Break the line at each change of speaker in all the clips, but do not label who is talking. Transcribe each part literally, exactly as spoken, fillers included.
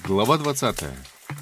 Глава двадцатая.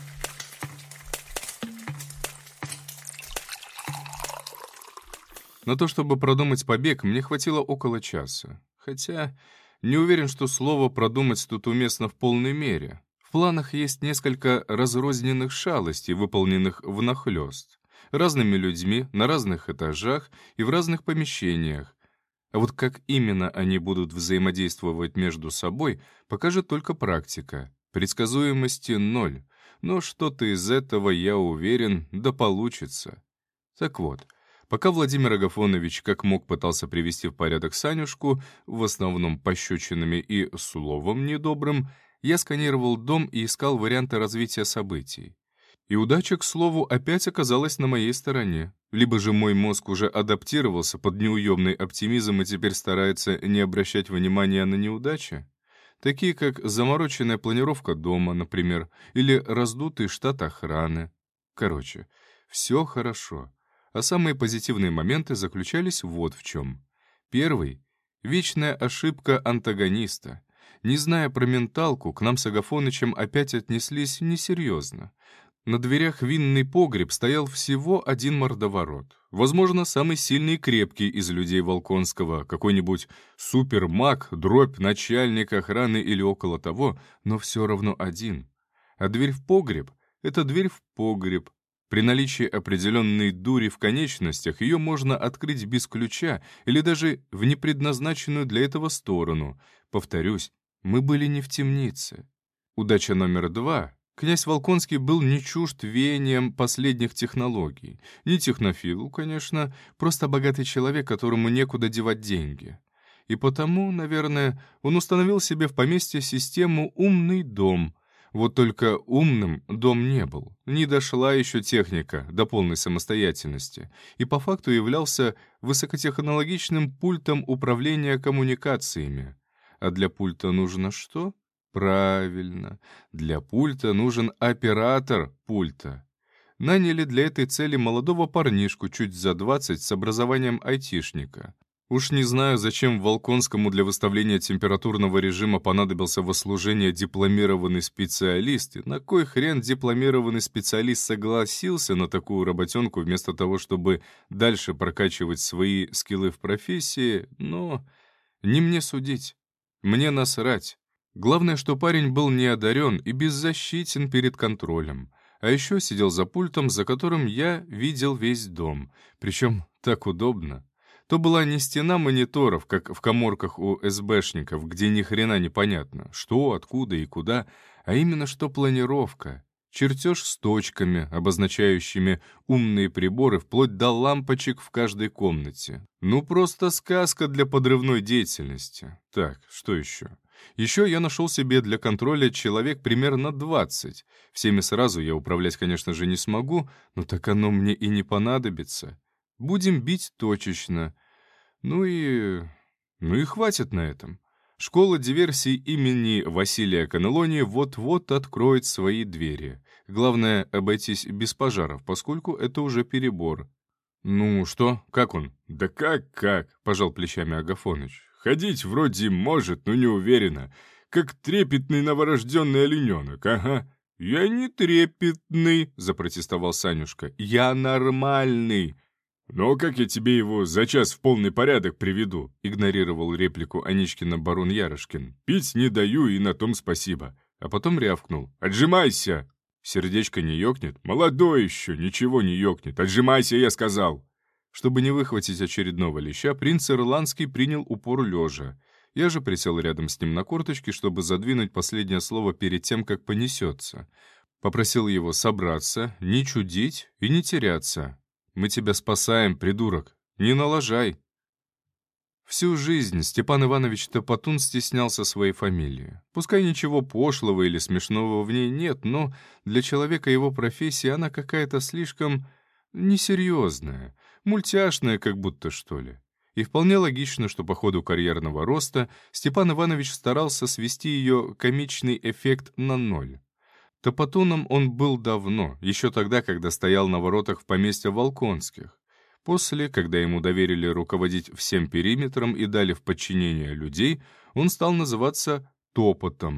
На то, чтобы продумать побег, мне хватило около часа. Хотя не уверен, что слово «продумать» тут уместно в полной мере. В планах есть несколько разрозненных шалостей, выполненных внахлёст, разными людьми, на разных этажах и в разных помещениях. А вот как именно они будут взаимодействовать между собой, покажет только практика. Предсказуемости ноль, но что-то из этого, я уверен, да получится. Так вот, пока Владимир Агафонович как мог пытался привести в порядок Санюшку, в основном пощечинами и словом недобрым, я сканировал дом и искал варианты развития событий. И удача, к слову, опять оказалась на моей стороне. Либо же мой мозг уже адаптировался под неуемный оптимизм и теперь старается не обращать внимания на неудачи, такие как замороченная планировка дома, например, или раздутый штат охраны. Короче, все хорошо. А самые позитивные моменты заключались вот в чем. Первый — вечная ошибка антагониста. Не зная про менталку, к нам с Агафонычем опять отнеслись несерьезно. На дверях винный погреб стоял всего один мордоворот. Возможно, самый сильный и крепкий из людей Волконского, какой-нибудь супермаг, дробь, начальник охраны или около того, но все равно один. А дверь в погреб — это дверь в погреб. При наличии определенной дури в конечностях ее можно открыть без ключа или даже в непредназначенную для этого сторону. Повторюсь, мы были не в темнице. Удача номер два. Князь Волконский был не чужд веяниям последних технологий. Не технофил, конечно, просто богатый человек, которому некуда девать деньги. И потому, наверное, он установил себе в поместье систему «умный дом». Вот только умным дом не был. Не дошла еще техника до полной самостоятельности. И по факту являлся высокотехнологичным пультом управления коммуникациями. А для пульта нужно что? Правильно, для пульта нужен оператор пульта. Наняли для этой цели молодого парнишку чуть за двадцать с образованием айтишника. Уж не знаю, зачем Волконскому для выставления температурного режима понадобился во служение дипломированный специалист, и на кой хрен дипломированный специалист согласился на такую работенку вместо того, чтобы дальше прокачивать свои скиллы в профессии, но не мне судить. Мне насрать. Главное, что парень был неодарен и беззащитен перед контролем. А еще сидел за пультом, за которым я видел весь дом. Причем так удобно. То была не стена мониторов, как в каморках у эсбэшников, где ни хрена не понятно, что, откуда и куда, а именно что планировка. Чертеж с точками, обозначающими умные приборы, вплоть до лампочек в каждой комнате. Ну, просто сказка для подрывной деятельности. Так, что еще? Еще я нашел себе для контроля человек примерно двадцать. Всеми сразу я управлять, конечно же, не смогу, но так оно мне и не понадобится. Будем бить точечно. Ну и... ну и хватит на этом. Школа диверсий имени Василия Канелони вот-вот откроет свои двери. Главное, обойтись без пожаров, поскольку это уже перебор. «Ну что, как он?» «Да как-как», — пожал плечами Агафоныч. «Ходить вроде может, но не уверенно. Как трепетный новорожденный олененок, ага». «Я не трепетный», — запротестовал Санюшка. «Я нормальный». «Ну, как я тебе его за час в полный порядок приведу?» — игнорировал реплику Аничкина барон Ярышкин. «Пить не даю, и на том спасибо». А потом рявкнул. «Отжимайся!» «Сердечко не ёкнет?» «Молодой еще, ничего не ёкнет. Отжимайся, я сказал!» Чтобы не выхватить очередного леща, принц Ирландский принял упор лежа. Я же присел рядом с ним на корточки, чтобы задвинуть последнее слово перед тем, как понесется. Попросил его собраться, не чудить и не теряться. «Мы тебя спасаем, придурок. Не налажай». Всю жизнь Степан Иванович Топотун стеснялся своей фамилии. Пускай ничего пошлого или смешного в ней нет, но для человека его профессии она какая-то слишком несерьезная, мультяшная как будто, что ли. И вполне логично, что по ходу карьерного роста Степан Иванович старался свести ее комичный эффект на ноль. Топотуном он был давно, еще тогда, когда стоял на воротах в поместье Волконских. После, когда ему доверили руководить всем периметром и дали в подчинение людей, он стал называться Топотом.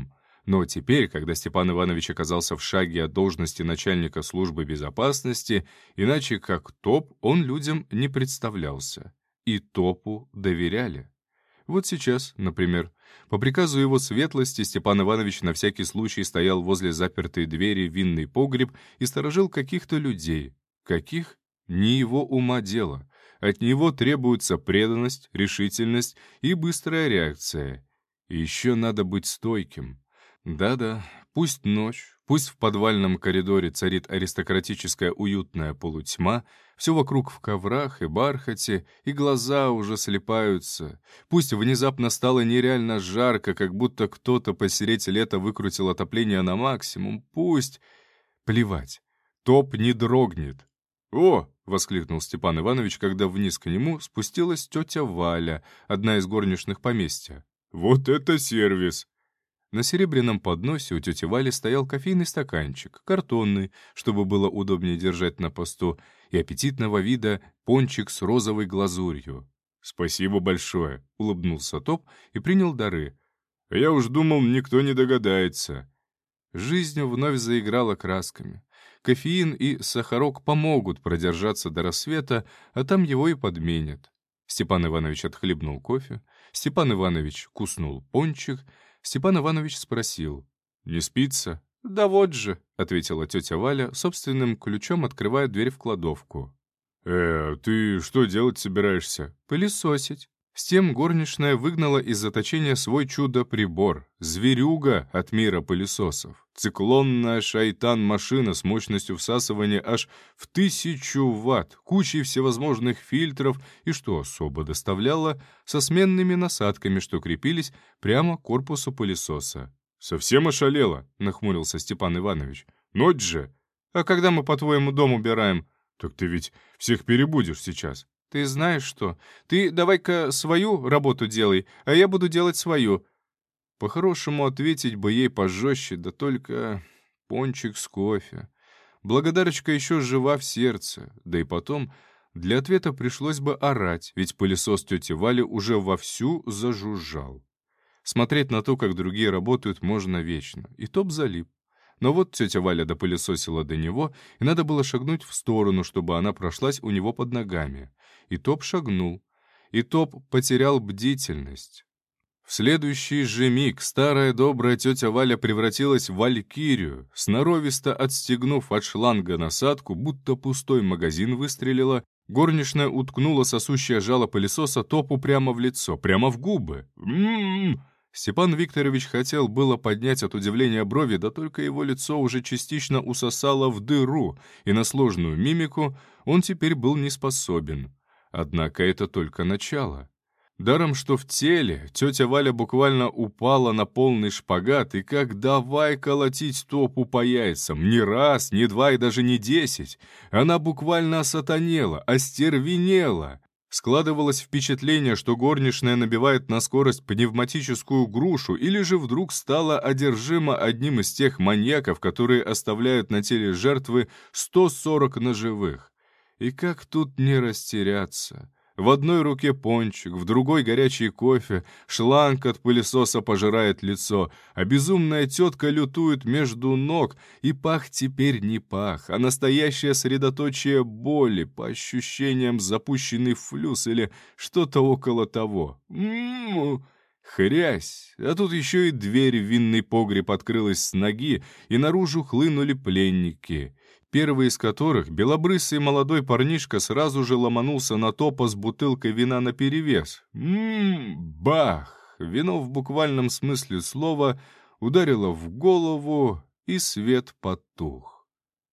Но теперь, когда Степан Иванович оказался в шаге от должности начальника службы безопасности, иначе как топ он людям не представлялся. И топу доверяли. Вот сейчас, например, по приказу его светлости Степан Иванович на всякий случай стоял возле запертой двери в винный погреб и сторожил каких-то людей. Каких? Не его ума дело. От него требуется преданность, решительность и быстрая реакция. И еще надо быть стойким. Да-да, пусть ночь, пусть в подвальном коридоре царит аристократическая уютная полутьма, все вокруг в коврах и бархате, и глаза уже слипаются. Пусть внезапно стало нереально жарко, как будто кто-то посередь лета выкрутил отопление на максимум. Пусть... Плевать. Топ не дрогнет. «О!» — воскликнул Степан Иванович, когда вниз к нему спустилась тетя Валя, одна из горничных поместья. «Вот это сервис!» На серебряном подносе у тети Вали стоял кофейный стаканчик, картонный, чтобы было удобнее держать на посту, и аппетитного вида пончик с розовой глазурью. «Спасибо большое», — улыбнулся Топ и принял дары. «Я уж думал, никто не догадается». Жизнь вновь заиграла красками. Кофеин и сахарок помогут продержаться до рассвета, а там его и подменят. Степан Иванович отхлебнул кофе, Степан Иванович куснул пончик, Степан Иванович спросил: «Не спится?» «Да вот же», — ответила тетя Валя, собственным ключом открывая дверь в кладовку. «Э, ты что делать собираешься?» «Пылесосить». С тем горничная выгнала из заточения свой чудо-прибор. Зверюга от мира пылесосов. Циклонная шайтан-машина с мощностью всасывания аж в тысячу ватт, кучей всевозможных фильтров и, что особо доставляло, со сменными насадками, что крепились прямо к корпусу пылесоса. «Совсем ошалела?» — нахмурился Степан Иванович. «Ночь же!» «А когда мы, по-твоему, дом убираем?» «Так ты ведь всех перебудешь сейчас». «Ты знаешь что? Ты давай-ка свою работу делай, а я буду делать свою». По-хорошему ответить бы ей пожестче, да только пончик с кофе. Благодарочка еще жива в сердце, да и потом для ответа пришлось бы орать, ведь пылесос тети Вали уже вовсю зажужжал. Смотреть на то, как другие работают, можно вечно, и Топ залип. Но вот тетя Валя допылесосила до него, и надо было шагнуть в сторону, чтобы она прошлась у него под ногами. И Топ шагнул. И Топ потерял бдительность. В следующий же миг старая добрая тетя Валя превратилась в валькирию, сноровисто отстегнув от шланга насадку, будто пустой магазин выстрелила, горничная уткнула сосущее жало пылесоса Топу прямо в лицо, прямо в губы. «М-м-м!» Степан Викторович хотел было поднять от удивления брови, да только его лицо уже частично усосало в дыру, и на сложную мимику он теперь был не способен. Однако это только начало. Даром, что в теле тетя Валя буквально упала на полный шпагат, и как давай колотить Топу по яйцам, не раз, не два и даже не десять. Она буквально осатанела, остервенела. Складывалось впечатление, что горничная набивает на скорость пневматическую грушу или же вдруг стала одержима одним из тех маньяков, которые оставляют на теле жертвы сто сорок ножевых. И как тут не растеряться? В одной руке пончик, в другой горячий кофе, шланг от пылесоса пожирает лицо, а безумная тетка лютует между ног, и пах теперь не пах, а настоящее средоточие боли, по ощущениям запущенный флюс или что-то около того. М-м-м. Хрясь! А тут еще и дверь в винный погреб открылась с ноги, и наружу хлынули пленники. Первый из которых, белобрысый молодой парнишка, сразу же ломанулся на Топа с бутылкой вина наперевес. Ммм, бах! Вино в буквальном смысле слова ударило в голову, и свет потух.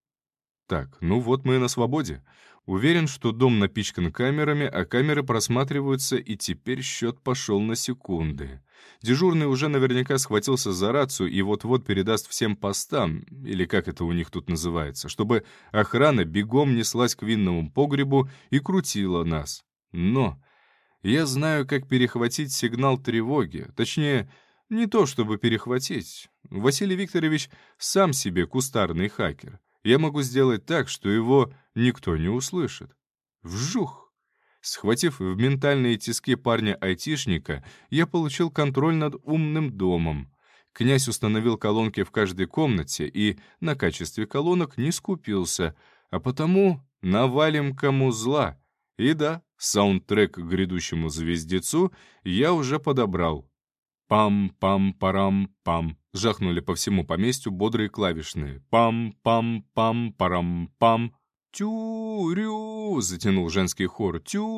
Так, ну вот мы и на свободе. Уверен, что дом напичкан камерами, а камеры просматриваются, и теперь счет пошел на секунды. Дежурный уже наверняка схватился за рацию и вот-вот передаст всем постам, или как это у них тут называется, чтобы охрана бегом неслась к винному погребу и крутила нас. Но я знаю, как перехватить сигнал тревоги, точнее, не то чтобы перехватить. Василий Викторович сам себе кустарный хакер. Я могу сделать так, что его никто не услышит. Вжух! Схватив в ментальные тиски парня-айтишника, я получил контроль над умным домом. Князь установил колонки в каждой комнате и на качестве колонок не скупился, а потому навалим кому зла. И да, саундтрек к грядущему «Звездецу» я уже подобрал. Пам-пам-парам-пам. Жахнули по всему поместью бодрые клавишные. Пам-пам-пам-парам-пам. «Тю-рю!» — затянул женский хор.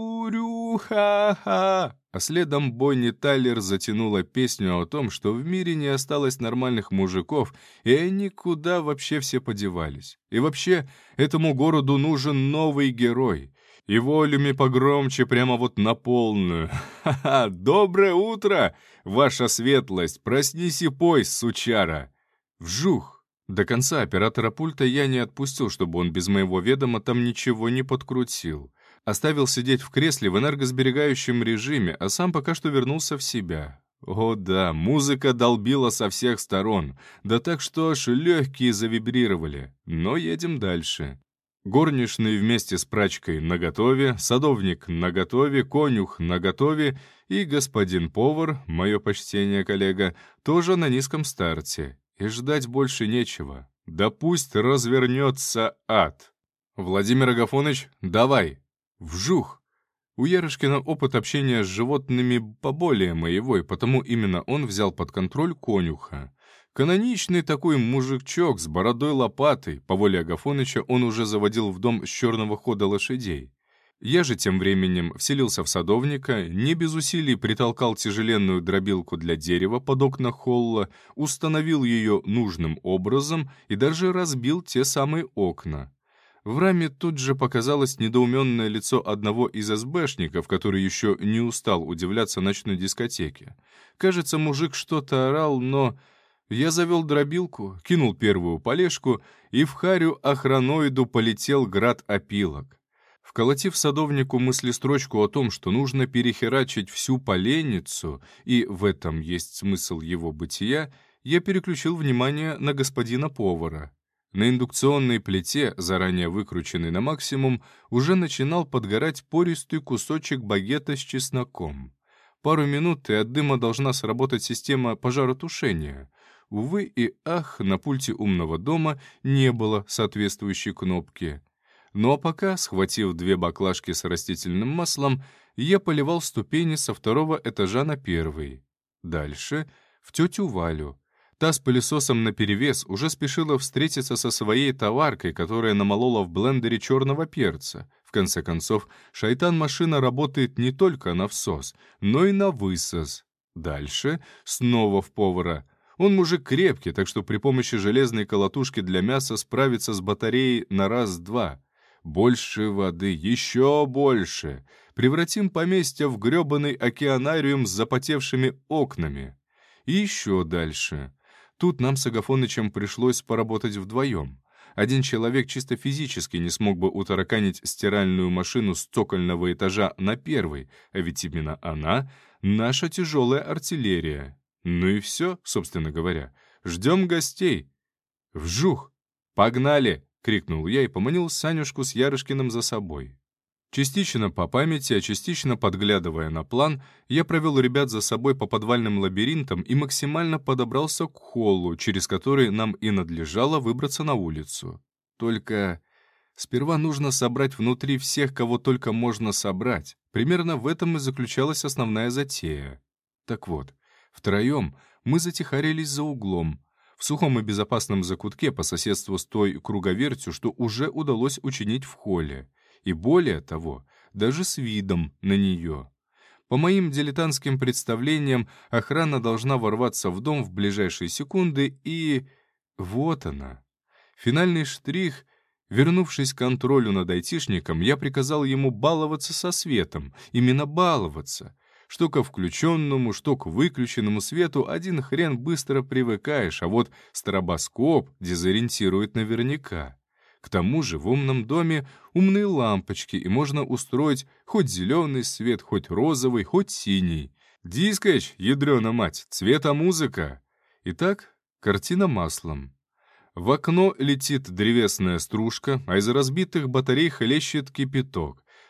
«Тю-рю-ха-ха!» А следом Бонни Тайлер затянула песню о том, что в мире не осталось нормальных мужиков, и они куда вообще все подевались. И вообще, этому городу нужен новый герой. И волюми погромче, прямо вот на полную. «Ха-ха! Доброе утро, ваша светлость! Проснись и пой, сучара!» Вжух! До конца оператора пульта я не отпустил, чтобы он без моего ведома там ничего не подкрутил. Оставил сидеть в кресле в энергосберегающем режиме, а сам пока что вернулся в себя. О да, музыка долбила со всех сторон, да так что аж легкие завибрировали. Но едем дальше. Горничный вместе с прачкой наготове, садовник наготове, конюх наготове и господин повар, мое почтение, коллега, тоже на низком старте. И ждать больше нечего. Да пусть развернется ад. Владимир Агафоныч, давай. Вжух. У Ярышкина опыт общения с животными поболее моего, и потому именно он взял под контроль конюха. Каноничный такой мужичок с бородой-лопатой, по воле Агафоныча он уже заводил в дом с черного хода лошадей. Я же тем временем вселился в садовника, не без усилий притолкал тяжеленную дробилку для дерева под окна холла, установил ее нужным образом и даже разбил те самые окна. В раме тут же показалось недоуменное лицо одного из эсбэшников, который еще не устал удивляться ночной дискотеке. Кажется, мужик что-то орал, но... Я завел дробилку, кинул первую полежку, и в харю охраноиду полетел град опилок. Вколотив садовнику мыслестрочку о том, что нужно перехерачить всю поленницу, и в этом есть смысл его бытия, я переключил внимание на господина повара. На индукционной плите, заранее выкрученной на максимум, уже начинал подгорать пористый кусочек багета с чесноком. Пару минут, и от дыма должна сработать система пожаротушения. Увы и ах, на пульте умного дома не было соответствующей кнопки. Ну а пока, схватив две баклажки с растительным маслом, я поливал ступени со второго этажа на первый. Дальше в тетю Валю. Та с пылесосом наперевес уже спешила встретиться со своей товаркой, которая намолола в блендере черного перца. В конце концов, шайтан-машина работает не только на всос, но и на высос. Дальше снова в повара. Он мужик крепкий, так что при помощи железной колотушки для мяса справится с батареей на раз-два. Больше воды, еще больше. Превратим поместье в гребаный океанариум с запотевшими окнами. И еще дальше. Тут нам с Агафонычем пришлось поработать вдвоем. Один человек чисто физически не смог бы утараканить стиральную машину с цокольного этажа на первый, а ведь именно она — наша тяжелая артиллерия. Ну и все, собственно говоря. Ждем гостей. Вжух! Погнали! — крикнул я и поманил Санюшку с Ярышкиным за собой. Частично по памяти, а частично подглядывая на план, я провел ребят за собой по подвальным лабиринтам и максимально подобрался к холлу, через который нам и надлежало выбраться на улицу. Только сперва нужно собрать внутри всех, кого только можно собрать. Примерно в этом и заключалась основная затея. Так вот, втроем мы затихарились за углом, в сухом и безопасном закутке по соседству с той круговертью, что уже удалось учинить в холле. И более того, даже с видом на нее. По моим дилетантским представлениям, охрана должна ворваться в дом в ближайшие секунды, и... вот она. Финальный штрих. Вернувшись к контролю над айтишником, я приказал ему баловаться со светом, именно баловаться. Что ко включенному, что к выключенному свету один хрен быстро привыкаешь, а вот стробоскоп дезориентирует наверняка. К тому же в умном доме умные лампочки, и можно устроить хоть зеленый свет, хоть розовый, хоть синий. Дискач, ядрёна мать, цвета-музыка. Итак, картина маслом. В окно летит древесная стружка, а из разбитых батарей хлещет кипяток.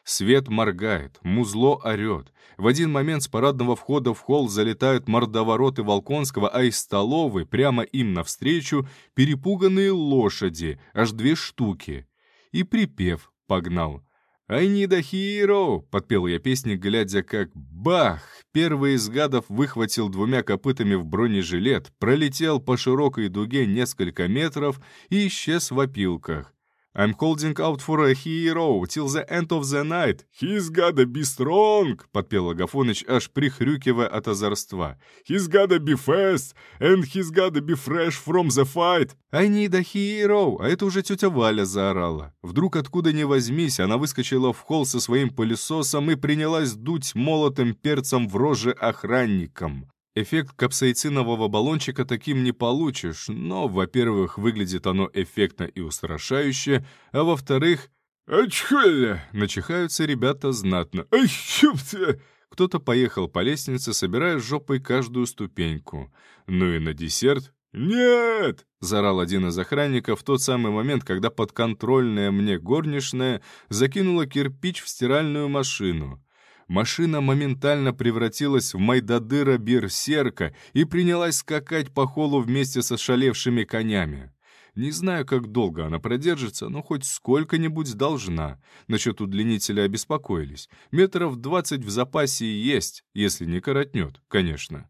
Свет моргает, музло орет. В один момент с парадного входа в холл залетают мордовороты Волконского, а из столовой прямо им навстречу перепуганные лошади, аж две штуки. И припев погнал. «I need a hero!» — подпел я песни, глядя как бах! Первый из гадов выхватил двумя копытами в бронежилет, пролетел по широкой дуге несколько метров и исчез в опилках. «I'm holding out for a hero till the end of the night. He's gotta be strong!» — подпел Агафоныч, аж прихрюкивая от озорства. «He's gotta be fast, and he's gotta be fresh from the fight!» «I need a hero!» А это уже тетя Валя заорала. Вдруг откуда ни возьмись, она выскочила в холл со своим пылесосом и принялась дуть молотым перцем в рожи охранникам. Эффект капсаицинового баллончика таким не получишь, но, во-первых, выглядит оно эффектно и устрашающе, а во-вторых, «Ачхаля!» начихаются ребята знатно. «Ай, ёпта!» Кто-то поехал по лестнице, собирая жопой каждую ступеньку. Ну и на десерт «Нет!» — заорал один из охранников в тот самый момент, когда подконтрольная мне горничная закинула кирпич в стиральную машину. Машина моментально превратилась в Майдадыра-берсерка и принялась скакать по холлу вместе со шалевшими конями. Не знаю, как долго она продержится, но хоть сколько-нибудь должна. Насчет удлинителя обеспокоились. Метров двадцать в запасе есть, если не коротнет, конечно.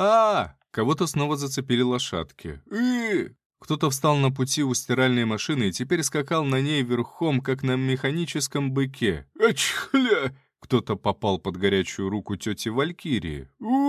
а Кого-то снова зацепили лошадки. «Э!» Кто-то встал на пути у стиральной машины и теперь скакал на ней верхом, как на механическом быке. «Ачхля!» Кто-то попал под горячую руку тети Валькирии.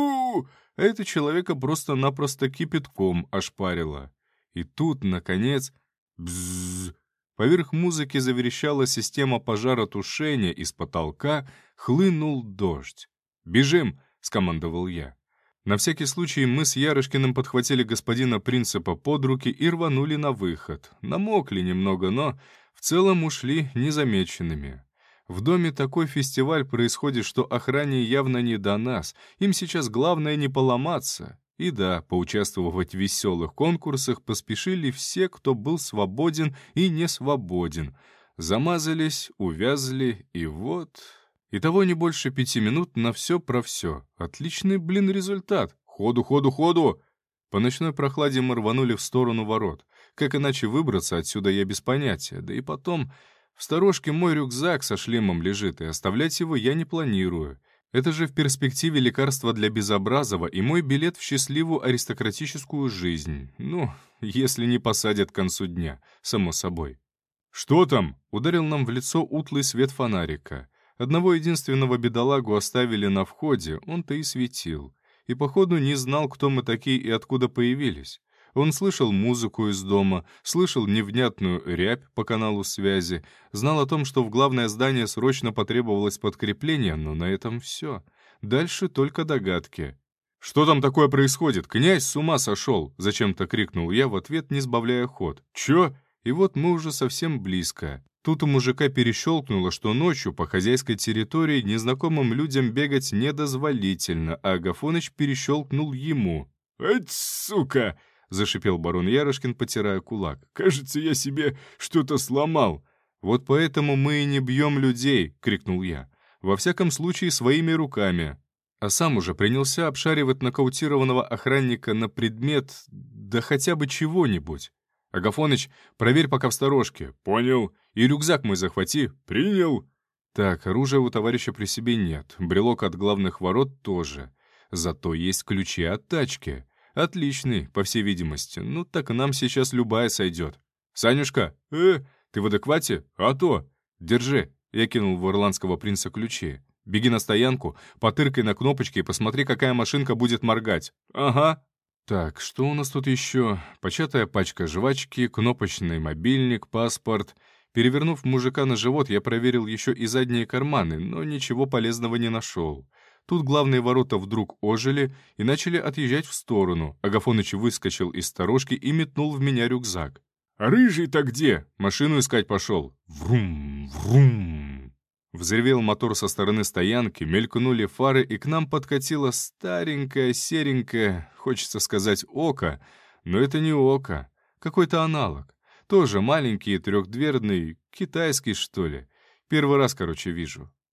у А это человека просто-напросто кипятком ошпарило. И тут, наконец, бззз, поверх музыки заверещала система пожаротушения, из потолка хлынул дождь. «Бежим!» — скомандовал я. На всякий случай мы с Ярышкиным подхватили господина Принципа под руки и рванули на выход. Намокли немного, но в целом ушли незамеченными. В доме такой фестиваль происходит, что охране явно не до нас. Им сейчас главное не поломаться. И да, поучаствовать в веселых конкурсах поспешили все, кто был свободен и не свободен. Замазались, увязли, и вот... Итого не больше пяти минут на все про все. Отличный, блин, результат. Ходу, ходу, ходу! По ночной прохладе мы рванули в сторону ворот. Как иначе выбраться отсюда, я без понятия. Да и потом... В сторожке мой рюкзак со шлемом лежит, и оставлять его я не планирую. Это же в перспективе лекарство для Безобразова и мой билет в счастливую аристократическую жизнь. Ну, если не посадят к концу дня, само собой. «Что там?» — ударил нам в лицо утлый свет фонарика. Одного единственного бедолагу оставили на входе, он-то и светил. И, походу, не знал, кто мы такие и откуда появились. Он слышал музыку из дома, слышал невнятную рябь по каналу связи, знал о том, что в главное здание срочно потребовалось подкрепление, но на этом все. Дальше только догадки. «Что там такое происходит? Князь с ума сошел!» — зачем-то крикнул я в ответ, не сбавляя ход. «Чё?» И вот мы уже совсем близко. Тут у мужика перещелкнуло, что ночью по хозяйской территории незнакомым людям бегать недозволительно, а Агафоныч перещелкнул ему. «Ать, сука!» — зашипел барон Ярышкин, потирая кулак. «Кажется, я себе что-то сломал». «Вот поэтому мы и не бьем людей!» — крикнул я. «Во всяком случае, своими руками». А сам уже принялся обшаривать нокаутированного охранника на предмет, да хотя бы чего-нибудь. «Агафоныч, проверь пока в сторожке». «Понял. И рюкзак мой захвати». «Принял». Так, оружия у товарища при себе нет, брелок от главных ворот тоже. Зато есть ключи от тачки. Отличный, по всей видимости. Ну так нам сейчас любая сойдет. «Санюшка, э, ты в адеквате? А то! Держи!» Я кинул в ирландского принца ключи. «Беги на стоянку, потыркай на кнопочки и посмотри, какая машинка будет моргать». «Ага». Так, что у нас тут еще? Початая пачка жвачки, кнопочный мобильник, паспорт. Перевернув мужика на живот, я проверил еще и задние карманы, но ничего полезного не нашел. Тут главные ворота вдруг ожили и начали отъезжать в сторону. Агафоныч выскочил из сторожки и метнул в меня рюкзак. «А рыжий-то где?» «Машину искать пошел». Врум, врум. Взревел мотор со стороны стоянки, мелькнули фары, и к нам подкатило старенькое, серенькое, хочется сказать, око, но это не око, какой-то аналог. Тоже маленький, трехдверный, китайский, что ли. Первый раз, короче, вижу.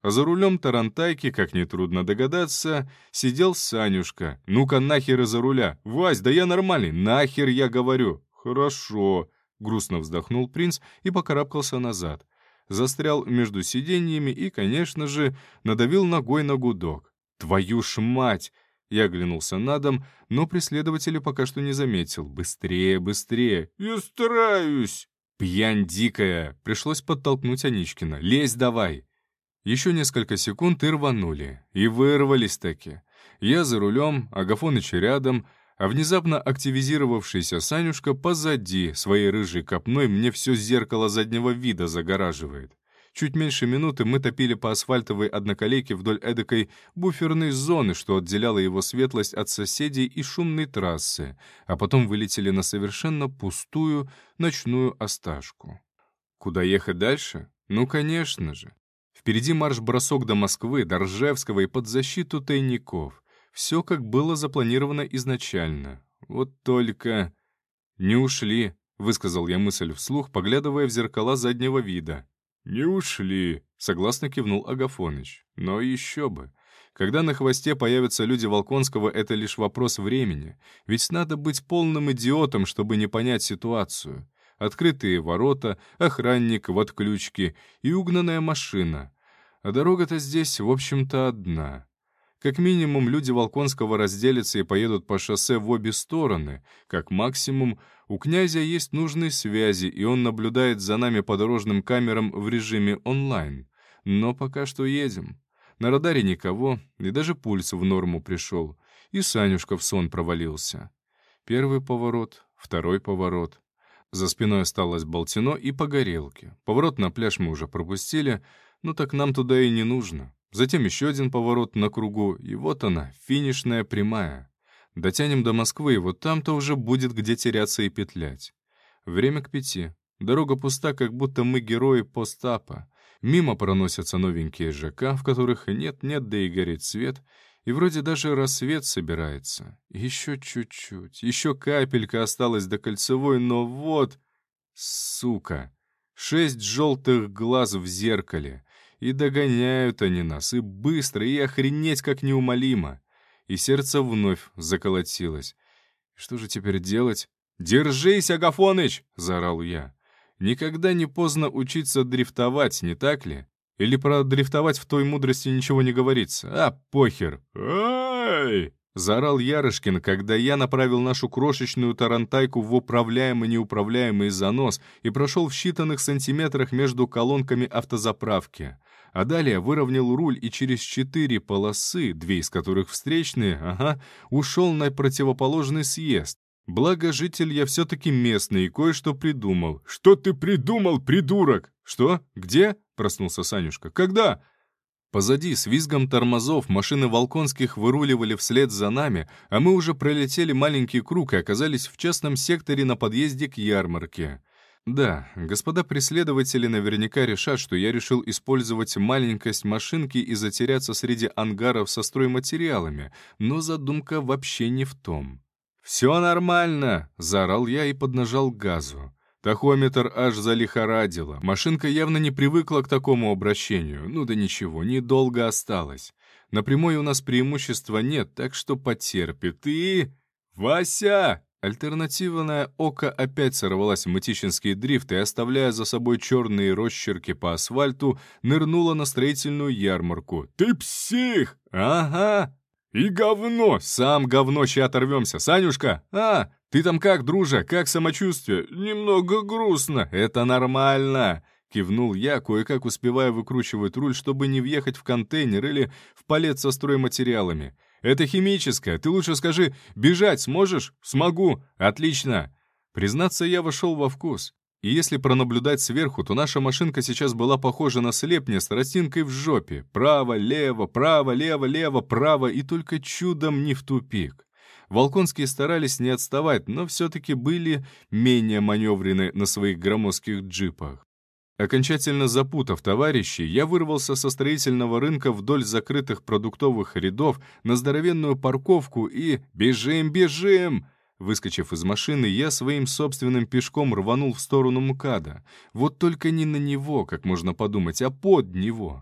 А за рулем тарантайки, как нетрудно догадаться, сидел Санюшка. «Ну-ка нахер из-за руля! Вась, да я нормальный! Нахер, я говорю!» «Хорошо!» — грустно вздохнул принц и покарабкался назад. Застрял между сиденьями и, конечно же, надавил ногой на гудок. «Твою ж мать!» Я оглянулся на дом, но преследователя пока что не заметил. «Быстрее, быстрее!» «Я стараюсь!» «Пьянь дикая!» Пришлось подтолкнуть Аничкина. «Лезь давай!» Еще несколько секунд и рванули. И вырвались-таки. Я за рулем, Агафоныч рядом, а внезапно активизировавшийся Санюшка позади, своей рыжей копной мне все зеркало заднего вида загораживает. Чуть меньше минуты мы топили по асфальтовой одноколейке вдоль эдакой буферной зоны, что отделяла его светлость от соседей и шумной трассы, а потом вылетели на совершенно пустую ночную осташку. Куда ехать дальше? Ну, конечно же. Впереди марш-бросок до Москвы, до Ржевского и под защиту тайников. Все как было запланировано изначально. Вот только... «Не ушли», — высказал я мысль вслух, поглядывая в зеркала заднего вида. «Не ушли», — согласно кивнул Агафоныч. «Но еще бы. Когда на хвосте появятся люди Волконского, это лишь вопрос времени. Ведь надо быть полным идиотом, чтобы не понять ситуацию. Открытые ворота, охранник в отключке и угнанная машина. А дорога-то здесь, в общем-то, одна. Как минимум, люди Волконского разделятся и поедут по шоссе в обе стороны. Как максимум, у князя есть нужные связи, и он наблюдает за нами по дорожным камерам в режиме онлайн. Но пока что едем. На радаре никого, и даже пульс в норму пришел. И Санюшка в сон провалился. Первый поворот, второй поворот. За спиной осталось Болтино и Погорелки. Поворот на пляж мы уже пропустили, но так нам туда и не нужно. Затем еще один поворот на кругу, и вот она, финишная прямая. Дотянем до Москвы, и вот там-то уже будет где теряться и петлять. Время к пяти. Дорога пуста, как будто мы герои постапа. Мимо проносятся новенькие ЖК, в которых нет-нет, да и горит свет, и вроде даже рассвет собирается. Еще чуть-чуть, еще капелька осталась до Кольцевой, но вот... Сука! Шесть желтых глаз в зеркале. И догоняют они нас, и быстро, и охренеть как неумолимо. И сердце вновь заколотилось. Что же теперь делать? «Держись, Агафоныч!» — заорал я. Никогда не поздно учиться дрифтовать, не так ли? Или про дрифтовать в той мудрости ничего не говорится? А, похер. «Ай!» — заорал Ярышкин, когда я направил нашу крошечную тарантайку в управляемый неуправляемый занос и прошел в считанных сантиметрах между колонками автозаправки. А далее выровнял руль и через четыре полосы, две из которых встречные, ага, ушел на противоположный съезд. Благо, житель я все-таки местный и кое-что придумал. «Что ты придумал, придурок?» «Что? Где?» — проснулся Санюшка. «Когда?» Позади, с визгом тормозов, машины Волконских выруливали вслед за нами, а мы уже пролетели маленький круг и оказались в частном секторе на подъезде к ярмарке. Да, господа преследователи наверняка решат, что я решил использовать маленькость машинки и затеряться среди ангаров со стройматериалами, но задумка вообще не в том. «Все нормально!» — заорал я и поднажал к газу. Тахометр аж залихорадило. Машинка явно не привыкла к такому обращению. Ну да ничего, недолго осталось. На прямой у нас преимущества нет, так что потерпит. И... «Вася!» Альтернативное око опять сорвалась в мытищинский дрифт и, оставляя за собой черные росчерки по асфальту, нырнула на строительную ярмарку. «Ты псих!» «Ага!» «И говно! Сам говно, ща оторвемся! Санюшка! А, ты там как, дружа? Как самочувствие?» «Немного грустно!» «Это нормально!» Кивнул я, кое-как успевая выкручивать руль, чтобы не въехать в контейнер или в палет со стройматериалами. «Это химическое. Ты лучше скажи, бежать сможешь?» «Смогу. Отлично!» Признаться, я вошел во вкус. И если пронаблюдать сверху, то наша машинка сейчас была похожа на слепня с тростинкой в жопе. Право, лево, право, лево, лево, право, и только чудом не в тупик. Волконские старались не отставать, но все-таки были менее маневрены на своих громоздких джипах. Окончательно запутав товарищей, я вырвался со строительного рынка вдоль закрытых продуктовых рядов на здоровенную парковку и «Бежим, бежим!» Выскочив из машины, я своим собственным пешком рванул в сторону МКАДа. Вот только не на него, как можно подумать, а под него.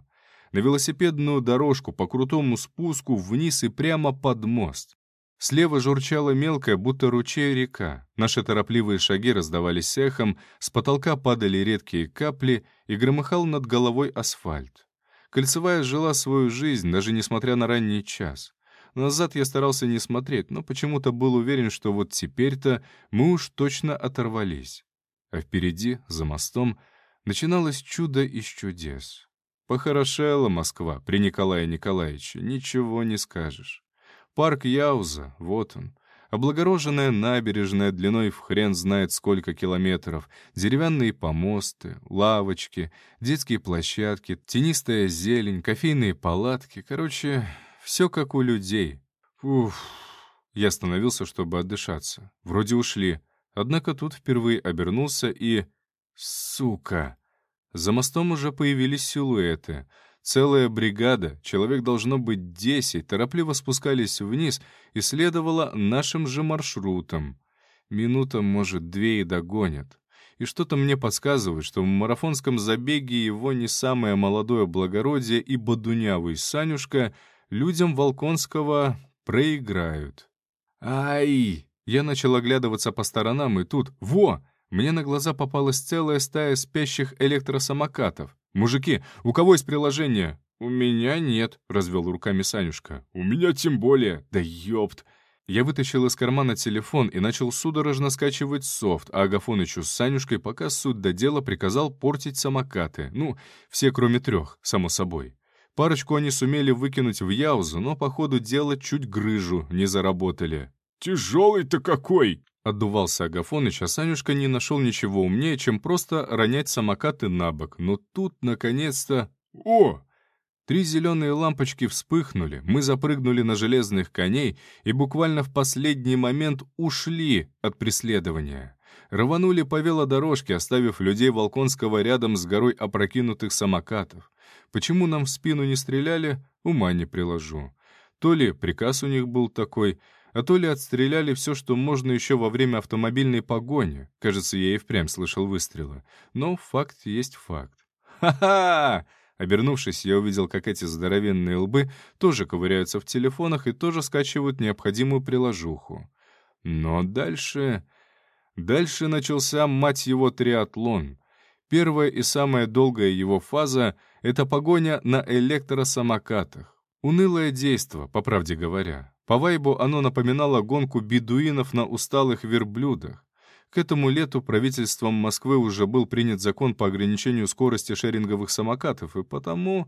на велосипедную дорожку по крутому спуску вниз и прямо под мост. Слева журчала мелкая, будто ручей, река. Наши торопливые шаги раздавались эхом, с потолка падали редкие капли, и громыхал над головой асфальт. Кольцевая жила свою жизнь, даже несмотря на ранний час. Назад я старался не смотреть, но почему-то был уверен, что вот теперь-то мы уж точно оторвались. А впереди, за мостом, начиналось чудо из чудес. Похорошела Москва при Николае Николаевиче, ничего не скажешь. Парк Яуза, вот он. Облагороженная набережная длиной в хрен знает сколько километров, деревянные помосты, лавочки, детские площадки, тенистая зелень, кофейные палатки. Короче, все как у людей. Уф. Я остановился, чтобы отдышаться. Вроде ушли. Однако тут впервые обернулся и... Сука! За мостом уже появились силуэты. Целая бригада, человек должно быть десять, торопливо спускались вниз и следовала нашим же маршрутом. Минута, может, две и догонят. И что-то мне подсказывает, что в марафонском забеге его не самое молодое благородие и бодунявый Санюшка людям Волконского проиграют. Ай! Я начал оглядываться по сторонам, и тут... Во! Мне на глаза попалась целая стая спящих электросамокатов. «Мужики, у кого есть приложение?» «У меня нет», — развел руками Санюшка. «У меня тем более». «Да ёпт». Я вытащил из кармана телефон и начал судорожно скачивать софт, а Агафонычу с Санюшкой, пока суть до дела, приказал портить самокаты. Ну, все кроме трех, само собой. Парочку они сумели выкинуть в Яузу, но по ходу дела чуть грыжу не заработали. «Тяжелый-то какой!» — отдувался Агафоныч, а Санюшка не нашел ничего умнее, чем просто ронять самокаты на бок. Но тут, наконец-то... О! Три зеленые лампочки вспыхнули, мы запрыгнули на железных коней и буквально в последний момент ушли от преследования. Рванули по велодорожке, оставив людей Волконского рядом с горой опрокинутых самокатов. Почему нам в спину не стреляли, ума не приложу. То ли приказ у них был такой... а то ли отстреляли все, что можно еще во время автомобильной погони. Кажется, я и впрямь слышал выстрелы. Но факт есть факт. «Ха-ха!» Обернувшись, я увидел, как эти здоровенные лбы тоже ковыряются в телефонах и тоже скачивают необходимую приложуху. Но дальше... Дальше начался, мать его, триатлон. Первая и самая долгая его фаза — это погоня на электросамокатах. Унылое действо, по правде говоря. По вайбу оно напоминало гонку бедуинов на усталых верблюдах. К этому лету правительством Москвы уже был принят закон по ограничению скорости шеринговых самокатов, и потому...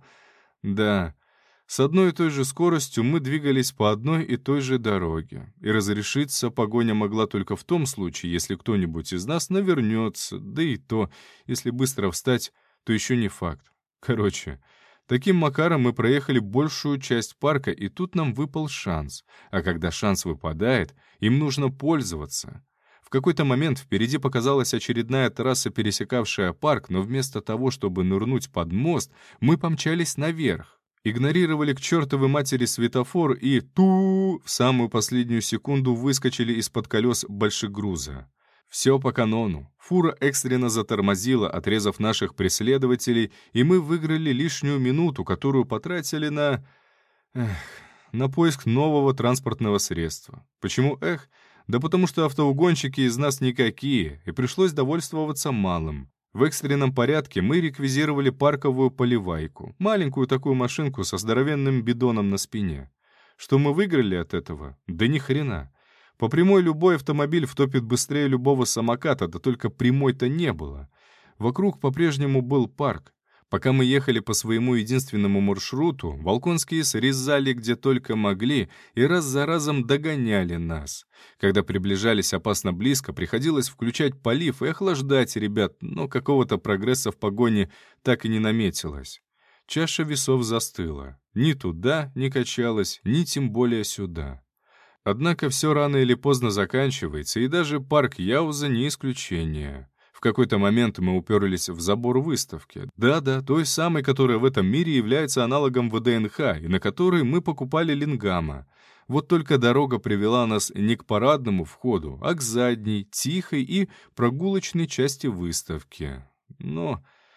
Да, с одной и той же скоростью мы двигались по одной и той же дороге, и разрешиться погоня могла только в том случае, если кто-нибудь из нас навернется, да и то, если быстро встать, то еще не факт. Короче... Таким макаром мы проехали большую часть парка, и тут нам выпал шанс. А когда шанс выпадает, им нужно пользоваться. В какой-то момент впереди показалась очередная трасса, пересекавшая парк, но вместо того, чтобы нырнуть под мост, мы помчались наверх. Игнорировали к чертовой матери светофор и ту в самую последнюю секунду выскочили из-под колес большегруза. Все по канону. Фура экстренно затормозила, отрезав наших преследователей, и мы выиграли лишнюю минуту, которую потратили на... Эх, на поиск нового транспортного средства. Почему эх? Да потому что автоугонщики из нас никакие, и пришлось довольствоваться малым. В экстренном порядке мы реквизировали парковую поливайку, маленькую такую машинку со здоровенным бидоном на спине. Что мы выиграли от этого? Да ни хрена. По прямой любой автомобиль втопит быстрее любого самоката, да только прямой-то не было. Вокруг по-прежнему был парк. Пока мы ехали по своему единственному маршруту, волконские срезали где только могли и раз за разом догоняли нас. Когда приближались опасно близко, приходилось включать полив и охлаждать ребят, но какого-то прогресса в погоне так и не наметилось. Чаша весов застыла. Ни туда не качалась, ни тем более сюда. Однако все рано или поздно заканчивается, и даже парк Яуза не исключение. В какой-то момент мы уперлись в забор выставки. Да-да, той самой, которая в этом мире является аналогом вэ дэ эн ха, и на которой мы покупали лингама. Вот только дорога привела нас не к парадному входу, а к задней, тихой и прогулочной части выставки. Но...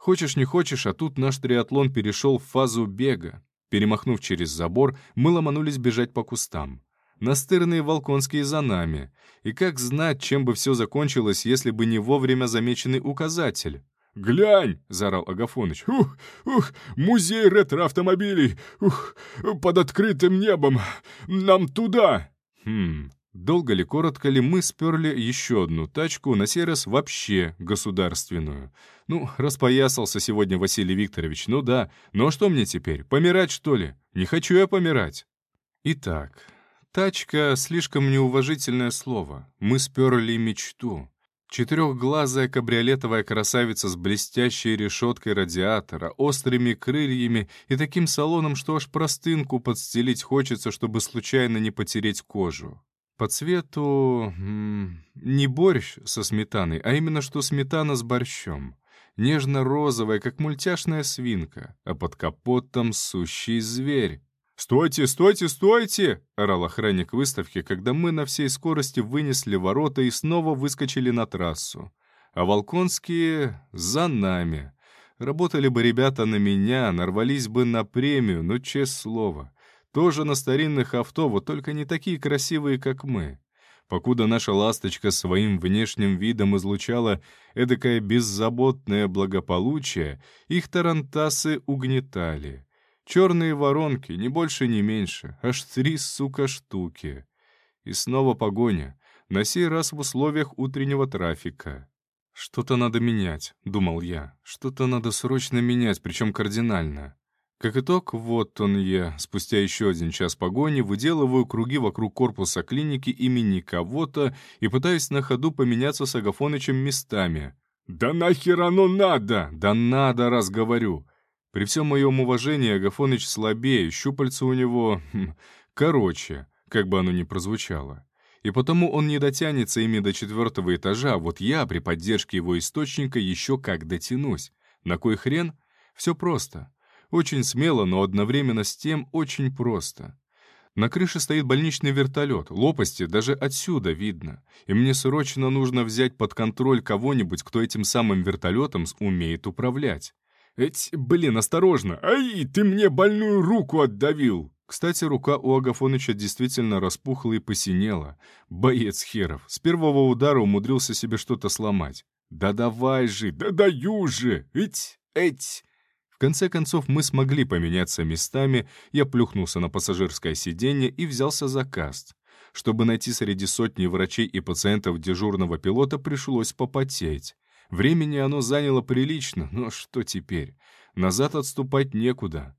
Хочешь не хочешь, а тут наш триатлон перешел в фазу бега. Перемахнув через забор, мы ломанулись бежать по кустам. Настырные Волконские за нами. И как знать, чем бы все закончилось, если бы не вовремя замеченный указатель? «Глянь!» — заорал Агафоныч. «Ух, ух, музей ретро-автомобилей! Ух, под открытым небом! Нам туда!» Хм, долго ли, коротко ли, мы сперли еще одну тачку, на сей раз вообще государственную. Ну, распоясался сегодня Василий Викторович, ну да. Ну а что мне теперь, помирать, что ли? Не хочу я помирать. Итак, тачка — слишком неуважительное слово. Мы сперли мечту. Четырехглазая кабриолетовая красавица с блестящей решеткой радиатора, острыми крыльями и таким салоном, что аж простынку подстелить хочется, чтобы случайно не потереть кожу. По цвету м- не борщ со сметаной, а именно что сметана с борщом. Нежно-розовая, как мультяшная свинка, а под капотом сущий зверь. «Стойте, стойте, стойте!» — орал охранник выставки, когда мы на всей скорости вынесли ворота и снова выскочили на трассу. А Волконские за нами. Работали бы ребята на меня, нарвались бы на премию, но, честное слово, тоже на старинных авто, вот только не такие красивые, как мы. Покуда наша ласточка своим внешним видом излучала эдакое беззаботное благополучие, их тарантасы угнетали. Черные воронки, ни больше, ни меньше, аж три, сука, штуки. И снова погоня, на сей раз в условиях утреннего трафика. «Что-то надо менять», — думал я, — «что-то надо срочно менять, причем кардинально». Как итог, вот он я, спустя еще один час погони, выделываю круги вокруг корпуса клиники имени кого-то и пытаюсь на ходу поменяться с Агафонычем местами. «Да нахер оно надо?» «Да надо, раз говорю». При всем моем уважении Агафоныч слабее, щупальца у него... Хм, короче, как бы оно ни прозвучало. И потому он не дотянется ими до четвертого этажа, а вот я при поддержке его источника еще как дотянусь. На кой хрен? Все просто. Очень смело, но одновременно с тем очень просто. На крыше стоит больничный вертолет, лопасти даже отсюда видно. И мне срочно нужно взять под контроль кого-нибудь, кто этим самым вертолетом умеет управлять. Эть, блин, осторожно! Ай, ты мне больную руку отдавил! Кстати, рука у Агафоныча действительно распухла и посинела. Боец херов. С первого удара умудрился себе что-то сломать. Да давай же, да даю же! Эть, эть! В конце концов, мы смогли поменяться местами, я плюхнулся на пассажирское сиденье и взялся за каст. Чтобы найти среди сотни врачей и пациентов дежурного пилота, пришлось попотеть. Времени оно заняло прилично, но что теперь? Назад отступать некуда.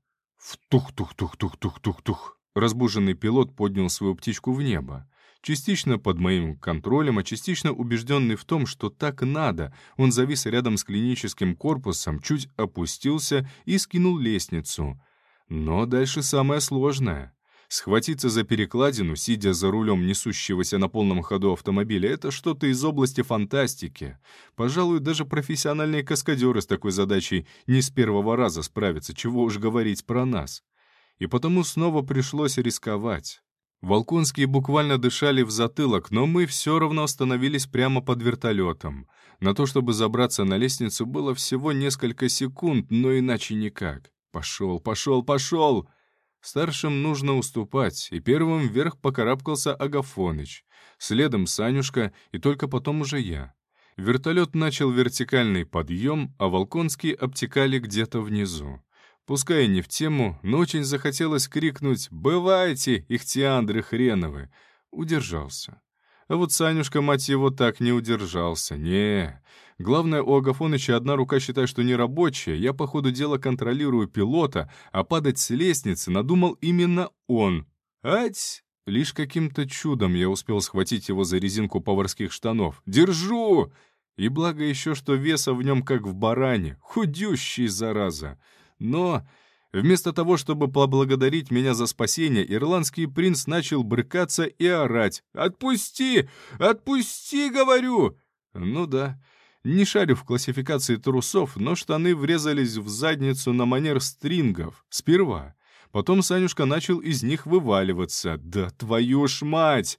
Втух-тух-тух-тух-тух-тух-тух. Разбуженный пилот поднял свою птичку в небо. Частично под моим контролем, а частично убежденный в том, что так надо, он завис рядом с клиническим корпусом, чуть опустился и скинул лестницу. Но дальше самое сложное. Схватиться за перекладину, сидя за рулем несущегося на полном ходу автомобиля, это что-то из области фантастики. Пожалуй, даже профессиональные каскадеры с такой задачей не с первого раза справятся, чего уж говорить про нас. И потому снова пришлось рисковать. Волконские буквально дышали в затылок, но мы все равно остановились прямо под вертолетом. На то, чтобы забраться на лестницу, было всего несколько секунд, но иначе никак. Пошел, пошел, пошел! Старшим нужно уступать, и первым вверх покарабкался Агафоныч. Следом Санюшка, и только потом уже я. Вертолет начал вертикальный подъем, а Волконские обтекали где-то внизу. Пускай и не в тему, но очень захотелось крикнуть «Бывайте, ихтиандры хреновы!» Удержался. А вот Санюшка, мать его, так не удержался. Не. Главное, у Агафоныча одна рука, считай, что не рабочая. Я по ходу дела контролирую пилота, а падать с лестницы надумал именно он. Ать! Лишь каким-то чудом я успел схватить его за резинку поварских штанов. «Держу!» И благо еще, что веса в нем как в баране. Худющий, зараза. Но вместо того, чтобы поблагодарить меня за спасение, ирландский принц начал брыкаться и орать. «Отпусти! Отпусти, говорю!» Ну да, не шарю в классификации трусов, но штаны врезались в задницу на манер стрингов. Сперва. Потом Санюшка начал из них вываливаться. «Да твою ж мать!»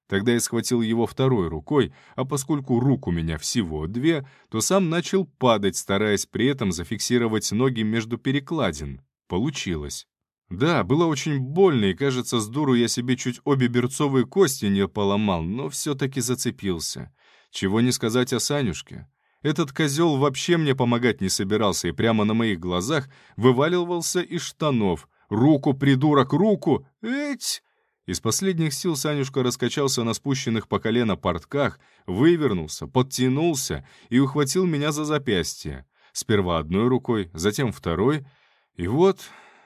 Тогда я схватил его второй рукой, а поскольку рук у меня всего две, то сам начал падать, стараясь при этом зафиксировать ноги между перекладин. Получилось. Да, было очень больно, и, кажется, с дуру я себе чуть обе берцовые кости не поломал, но все-таки зацепился. Чего не сказать о Санюшке. Этот козел вообще мне помогать не собирался и прямо на моих глазах вываливался из штанов. «Руку, придурок, руку! Эть!» Из последних сил Санюшка раскачался на спущенных по колено портках, вывернулся, подтянулся и ухватил меня за запястье. Сперва одной рукой, затем второй. И вот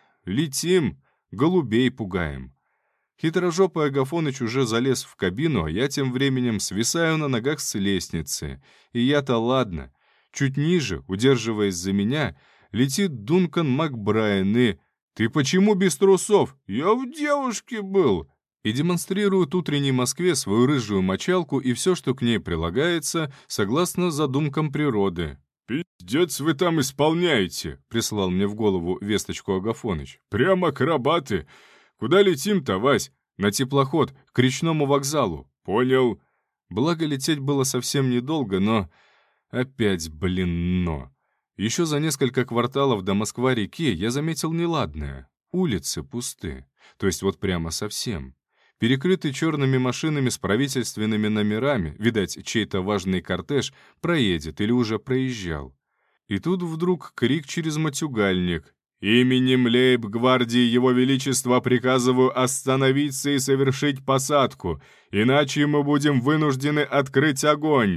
летим, голубей пугаем. Хитрожопый Агафоныч уже залез в кабину, а я тем временем свисаю на ногах с лестницы. И я-то ладно. Чуть ниже, удерживаясь за меня, летит Дункан Макбрайен и... «Ты почему без трусов? Я в девушке был!» И демонстрирует утренней Москве свою рыжую мочалку и все, что к ней прилагается, согласно задумкам природы. «Пиздец вы там исполняете!» — прислал мне в голову весточку Агафоныч. «Прямо акробаты! Куда летим-то, Вась?» «На теплоход, к речному вокзалу». «Понял». Благо, лететь было совсем недолго, но... Опять, блин, но... Еще за несколько кварталов до Москва-реки я заметил неладное. Улицы пусты. То есть вот прямо совсем. Перекрыты черными машинами с правительственными номерами, видать, чей-то важный кортеж проедет или уже проезжал. И тут вдруг крик через матюгальник. «Именем лейб-гвардии Его Величества приказываю остановиться и совершить посадку, иначе мы будем вынуждены открыть огонь!»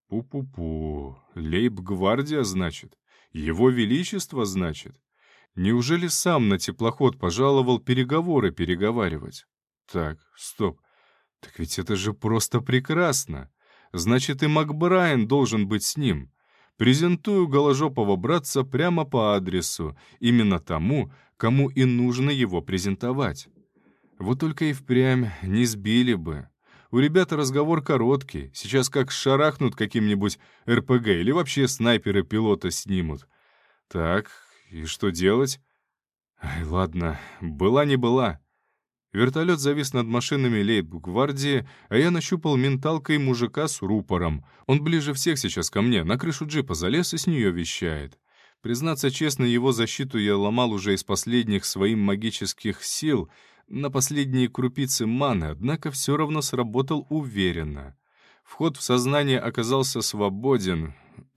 Пу-пу-пу, лейб-гвардия, значит? Его Величество, значит? Неужели сам на теплоход пожаловал переговоры переговаривать? Так, стоп. Так ведь это же просто прекрасно. Значит, и Макбрайен должен быть с ним. Презентую голожопого братца прямо по адресу, именно тому, кому и нужно его презентовать. Вот только и впрямь не сбили бы. У ребят разговор короткий, сейчас как шарахнут каким-нибудь эр пэ гэ или вообще снайперы пилота снимут. Так, и что делать? Ай, ладно, была не была. Вертолет завис над машинами лейб-гвардии, а я нащупал менталкой мужика с рупором. Он ближе всех сейчас ко мне, на крышу джипа залез и с нее вещает. Признаться честно, его защиту я ломал уже из последних своих магических сил, на последние крупицы маны, однако все равно сработал уверенно. Вход в сознание оказался свободен.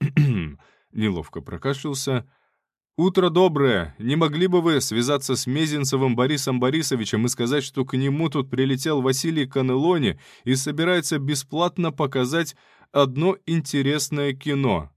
Неловко прокашлялся. «Утро доброе! Не могли бы вы связаться с Мезенцевым Борисом Борисовичем и сказать, что к нему тут прилетел Василий Канелони и собирается бесплатно показать одно интересное кино?»